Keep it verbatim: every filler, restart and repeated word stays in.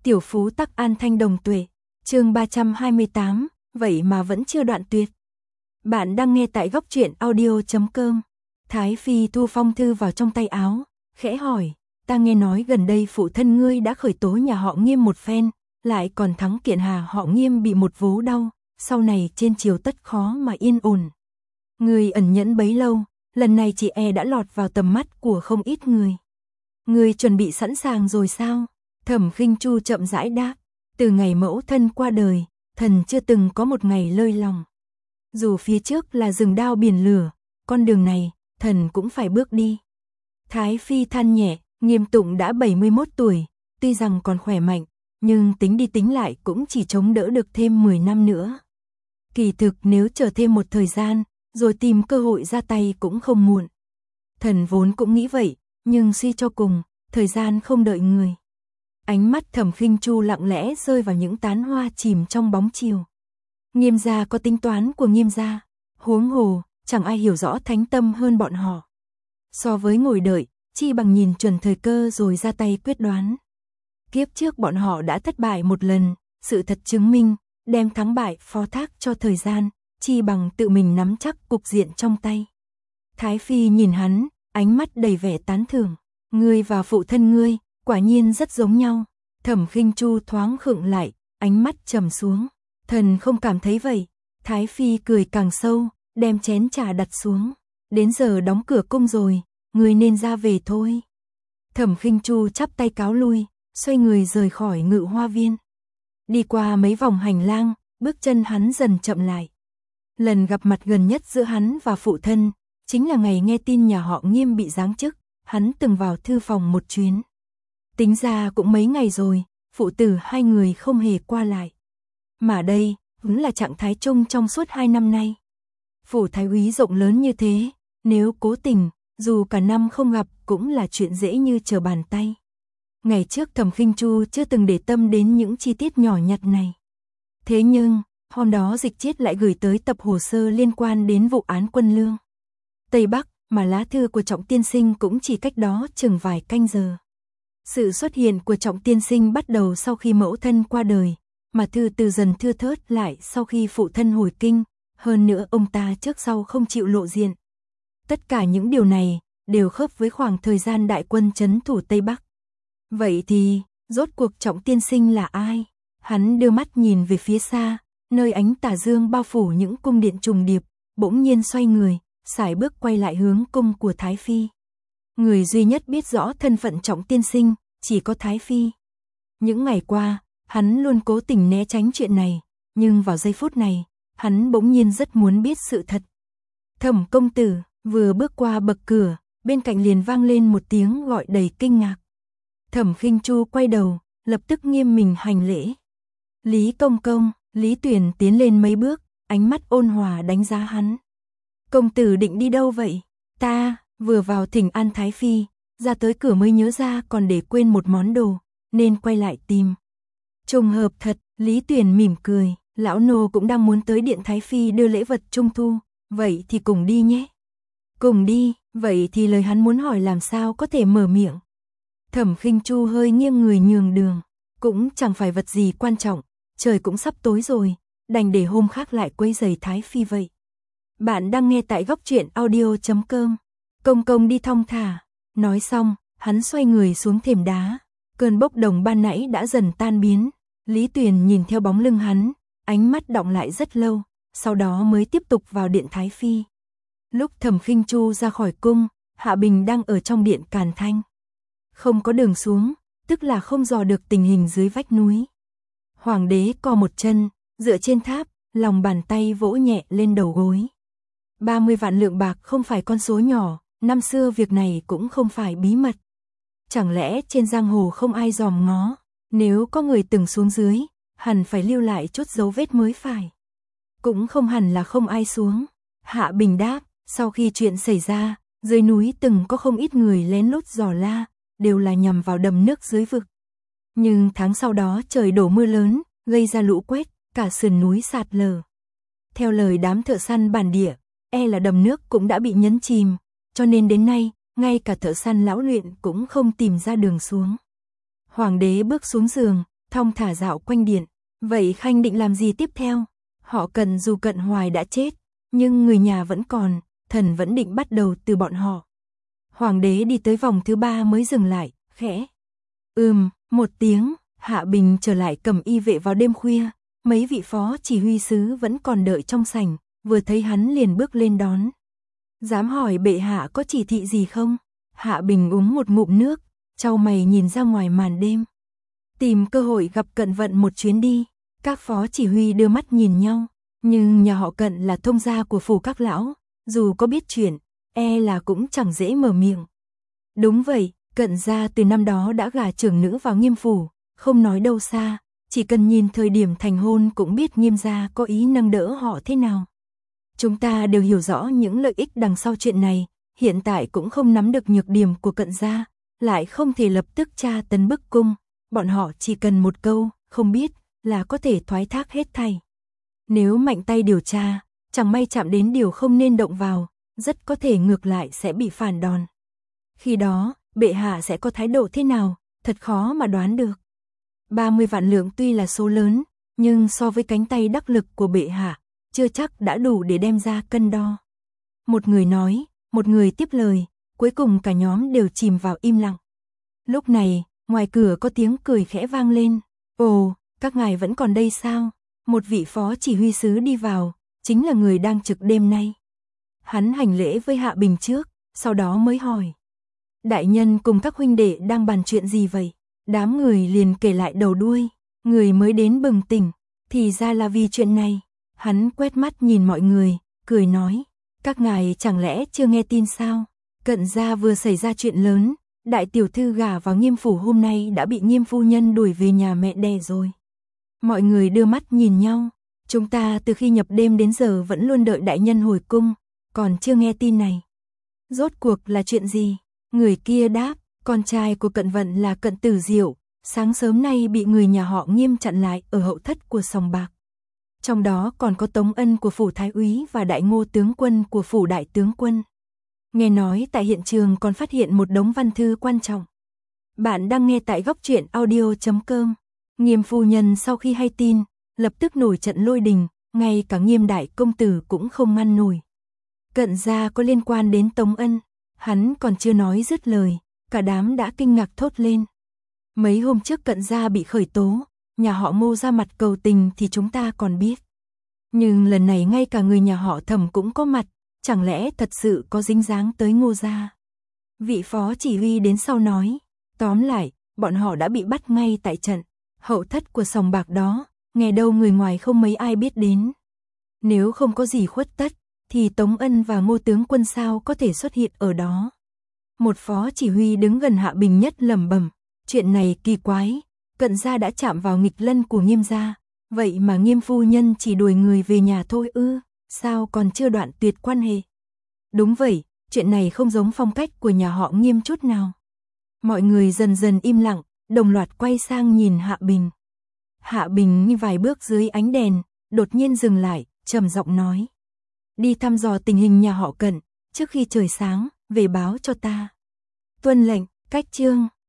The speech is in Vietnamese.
Tiểu phú tắc an thanh đồng tuệ, chương ba trăm hai mươi tám, vậy mà vẫn chưa đoạn tuyệt. Bạn đang nghe tại góc truyện audio chấm com. Thái Phi thu phong thư vào trong tay áo, khẽ hỏi, ta nghe nói gần đây phụ thân ngươi đã khởi tố nhà họ Nghiêm một phen, lại còn thắng kiện hà họ Nghiêm bị một vố đau, sau này trên triều tất khó mà yên ổn. Ngươi ẩn nhẫn bấy lâu, lần này chị e đã lọt vào tầm mắt của không ít người. Ngươi chuẩn bị sẵn sàng rồi sao? Thẩm Khinh Chu chậm rãi đáp, từ ngày mẫu thân qua đời, thần chưa từng có một ngày lơi lòng. Dù phía trước là rừng đao biển lửa, con đường này, thần cũng phải bước đi. Thái Phi than nhẹ, Nghiêm Tụng đã bảy mươi mốt tuổi, tuy rằng còn khỏe mạnh, nhưng tính đi tính lại cũng chỉ chống đỡ được thêm mười năm nữa. Kỳ thực nếu chờ thêm một thời gian, rồi tìm cơ hội ra tay cũng không muộn. Thần vốn cũng nghĩ vậy, nhưng suy cho cùng, thời gian không đợi người. Ánh mắt Thẩm Khinh Chu lặng lẽ rơi vào những tán hoa chìm trong bóng chiều. Nghiêm gia có tính toán của Nghiêm gia, huống hồ, chẳng ai hiểu rõ thánh tâm hơn bọn họ. So với ngồi đợi, chi bằng nhìn chuẩn thời cơ rồi ra tay quyết đoán. Kiếp trước bọn họ đã thất bại một lần, sự thật chứng minh, đem thắng bại phó thác cho thời gian, chi bằng tự mình nắm chắc cục diện trong tay. Thái Phi nhìn hắn, ánh mắt đầy vẻ tán thưởng, ngươi và phụ thân ngươi, quả nhiên rất giống nhau. Thẩm Khinh Chu thoáng khựng lại, ánh mắt trầm xuống, thần không cảm thấy vậy. Thái Phi cười càng sâu, đem chén trà đặt xuống, đến giờ đóng cửa cung rồi, ngươi nên ra về thôi. Thẩm Khinh Chu chắp tay cáo lui, xoay người rời khỏi Ngự Hoa Viên. Đi qua mấy vòng hành lang, bước chân hắn dần chậm lại. Lần gặp mặt gần nhất giữa hắn và phụ thân, chính là ngày nghe tin nhà họ Nghiêm bị giáng chức, hắn từng vào thư phòng một chuyến. Tính ra cũng mấy ngày rồi, phụ tử hai người không hề qua lại. Mà đây, vẫn là trạng thái chung trong suốt hai năm nay. Phủ thái úy rộng lớn như thế, nếu cố tình, dù cả năm không gặp cũng là chuyện dễ như trở bàn tay. Ngày trước Thẩm Khinh Chu chưa từng để tâm đến những chi tiết nhỏ nhặt này. Thế nhưng, hôm đó Dịch Chiết lại gửi tới tập hồ sơ liên quan đến vụ án Quân Lương Tây Bắc, mà lá thư của Trọng tiên sinh cũng chỉ cách đó chừng vài canh giờ. Sự xuất hiện của Trọng tiên sinh bắt đầu sau khi mẫu thân qua đời, mà thư từ dần thưa thớt lại sau khi phụ thân hồi kinh, hơn nữa ông ta trước sau không chịu lộ diện. Tất cả những điều này đều khớp với khoảng thời gian đại quân trấn thủ Tây Bắc. Vậy thì, rốt cuộc Trọng tiên sinh là ai? Hắn đưa mắt nhìn về phía xa, nơi ánh tà dương bao phủ những cung điện trùng điệp, bỗng nhiên xoay người, sải bước quay lại hướng cung của Thái Phi. Người duy nhất biết rõ thân phận Trọng tiên sinh, chỉ có Thái Phi. Những ngày qua, hắn luôn cố tình né tránh chuyện này, nhưng vào giây phút này, hắn bỗng nhiên rất muốn biết sự thật. Thẩm công tử, vừa bước qua bậc cửa, bên cạnh liền vang lên một tiếng gọi đầy kinh ngạc. Thẩm Khinh Chu quay đầu, lập tức nghiêm mình hành lễ. Lý công công, Lý Tuyển tiến lên mấy bước, ánh mắt ôn hòa đánh giá hắn. Công tử định đi đâu vậy? Ta, vừa vào thỉnh an Thái Phi, ra tới cửa mới nhớ ra còn để quên một món đồ, nên quay lại tìm. Trùng hợp thật, Lý Tuyển mỉm cười, lão nô cũng đang muốn tới điện Thái Phi đưa lễ vật trung thu, vậy thì cùng đi nhé. Cùng đi, vậy thì lời hắn muốn hỏi làm sao có thể mở miệng. Thẩm Khinh Chu hơi nghiêng người nhường đường, cũng chẳng phải vật gì quan trọng, trời cũng sắp tối rồi, đành để hôm khác lại quấy rầy Thái Phi vậy. Bạn đang nghe tại góc truyện audio chấm com. Công công đi thong thả. Nói xong, hắn xoay người xuống thềm đá. Cơn bốc đồng ban nãy đã dần tan biến. Lý Tuyền nhìn theo bóng lưng hắn, ánh mắt đọng lại rất lâu, sau đó mới tiếp tục vào điện Thái Phi. Lúc Thẩm Khinh Chu ra khỏi cung, Hạ Bình đang ở trong điện Càn Thanh. Không có đường xuống, tức là không dò được tình hình dưới vách núi. Hoàng đế co một chân, dựa trên tháp, lòng bàn tay vỗ nhẹ lên đầu gối. ba mươi vạn lượng bạc không phải con số nhỏ, năm xưa việc này cũng không phải bí mật. Chẳng lẽ trên giang hồ không ai dòm ngó, nếu có người từng xuống dưới, hẳn phải lưu lại chút dấu vết mới phải. Cũng không hẳn là không ai xuống. Hạ Bình đáp, sau khi chuyện xảy ra, dưới núi từng có không ít người lén lút dò la, đều là nhằm vào đầm nước dưới vực. Nhưng tháng sau đó trời đổ mưa lớn, gây ra lũ quét, cả sườn núi sạt lở. Theo lời đám thợ săn bản địa, e là đầm nước cũng đã bị nhấn chìm, cho nên đến nay, ngay cả thợ săn lão luyện cũng không tìm ra đường xuống. Hoàng đế bước xuống giường, thong thả dạo quanh điện. Vậy Khanh định làm gì tiếp theo? Họ Cận dù Cận Hoài đã chết, nhưng người nhà vẫn còn, thần vẫn định bắt đầu từ bọn họ. Hoàng đế đi tới vòng thứ ba mới dừng lại, khẽ. Ừm, một tiếng, Hạ Bình trở lại cầm y vệ vào đêm khuya, mấy vị phó chỉ huy sứ vẫn còn đợi trong sảnh, vừa thấy hắn liền bước lên đón. Dám hỏi bệ hạ có chỉ thị gì không? Hạ Bình uống một ngụm nước, chau mày nhìn ra ngoài màn đêm. Tìm cơ hội gặp Cận Vận một chuyến đi. Các phó chỉ huy đưa mắt nhìn nhau, nhưng nhà họ Cận là thông gia của phủ các lão, dù có biết chuyện, e là cũng chẳng dễ mở miệng. Đúng vậy, Cận gia từ năm đó đã gả trưởng nữ vào Nghiêm phủ, không nói đâu xa, chỉ cần nhìn thời điểm thành hôn cũng biết Nghiêm gia có ý nâng đỡ họ thế nào. Chúng ta đều hiểu rõ những lợi ích đằng sau chuyện này, hiện tại cũng không nắm được nhược điểm của Cận gia, lại không thể lập tức tra tấn bức cung, bọn họ chỉ cần một câu, không biết, là có thể thoái thác hết thảy. Nếu mạnh tay điều tra, chẳng may chạm đến điều không nên động vào, rất có thể ngược lại sẽ bị phản đòn. Khi đó, bệ hạ sẽ có thái độ thế nào, thật khó mà đoán được. ba mươi vạn lượng tuy là số lớn, nhưng so với cánh tay đắc lực của bệ hạ, chưa chắc đã đủ để đem ra cân đo. Một người nói, một người tiếp lời, cuối cùng cả nhóm đều chìm vào im lặng. Lúc này, ngoài cửa có tiếng cười khẽ vang lên. Ồ, các ngài vẫn còn đây sao? Một vị phó chỉ huy sứ đi vào, chính là người đang trực đêm nay. Hắn hành lễ với Hạ Bình trước, sau đó mới hỏi. Đại nhân cùng các huynh đệ đang bàn chuyện gì vậy? Đám người liền kể lại đầu đuôi, người mới đến bừng tỉnh, thì ra là vì chuyện này. Hắn quét mắt nhìn mọi người, cười nói, các ngài chẳng lẽ chưa nghe tin sao? Cận gia vừa xảy ra chuyện lớn, đại tiểu thư gả vào Nghiêm phủ hôm nay đã bị Nghiêm phu nhân đuổi về nhà mẹ đẻ rồi. Mọi người đưa mắt nhìn nhau, chúng ta từ khi nhập đêm đến giờ vẫn luôn đợi đại nhân hồi cung, còn chưa nghe tin này. Rốt cuộc là chuyện gì? Người kia đáp, con trai của Cận Vận là Cận Tử Diệu, sáng sớm nay bị người nhà họ Nghiêm chặn lại ở hậu thất của sòng bạc. Trong đó còn có Tống Ân của phủ Thái úy và Đại Ngô tướng quân của phủ Đại tướng quân. Nghe nói tại hiện trường còn phát hiện một đống văn thư quan trọng. Bạn đang nghe tại góc truyện audio chấm com. Nghiêm phu nhân sau khi hay tin, lập tức nổi trận lôi đình, ngay cả Nghiêm đại công tử cũng không ngăn nổi. Cận gia có liên quan đến Tống Ân, hắn còn chưa nói dứt lời, cả đám đã kinh ngạc thốt lên. Mấy hôm trước Cận gia bị khởi tố, nhà họ Ngô ra mặt cầu tình thì chúng ta còn biết. Nhưng lần này ngay cả người nhà họ Thẩm cũng có mặt, chẳng lẽ thật sự có dính dáng tới Ngô gia? Vị phó chỉ huy đến sau nói, tóm lại, bọn họ đã bị bắt ngay tại trận, hậu thất của sòng bạc đó, nghe đâu người ngoài không mấy ai biết đến. Nếu không có gì khuất tất, thì Tống Ân và Ngô tướng quân sao có thể xuất hiện ở đó? Một phó chỉ huy đứng gần Hạ Bình nhất lẩm bẩm, chuyện này kỳ quái, Cận gia đã chạm vào nghịch lân của Nghiêm gia, vậy mà Nghiêm phu nhân chỉ đuổi người về nhà thôi ư, sao còn chưa đoạn tuyệt quan hệ? Đúng vậy, chuyện này không giống phong cách của nhà họ Nghiêm chút nào. Mọi người dần dần im lặng, đồng loạt quay sang nhìn Hạ Bình. Hạ Bình như vài bước dưới ánh đèn, đột nhiên dừng lại, trầm giọng nói. Đi thăm dò tình hình nhà họ Cận, trước khi trời sáng, về báo cho ta. Tuân lệnh, cách chương.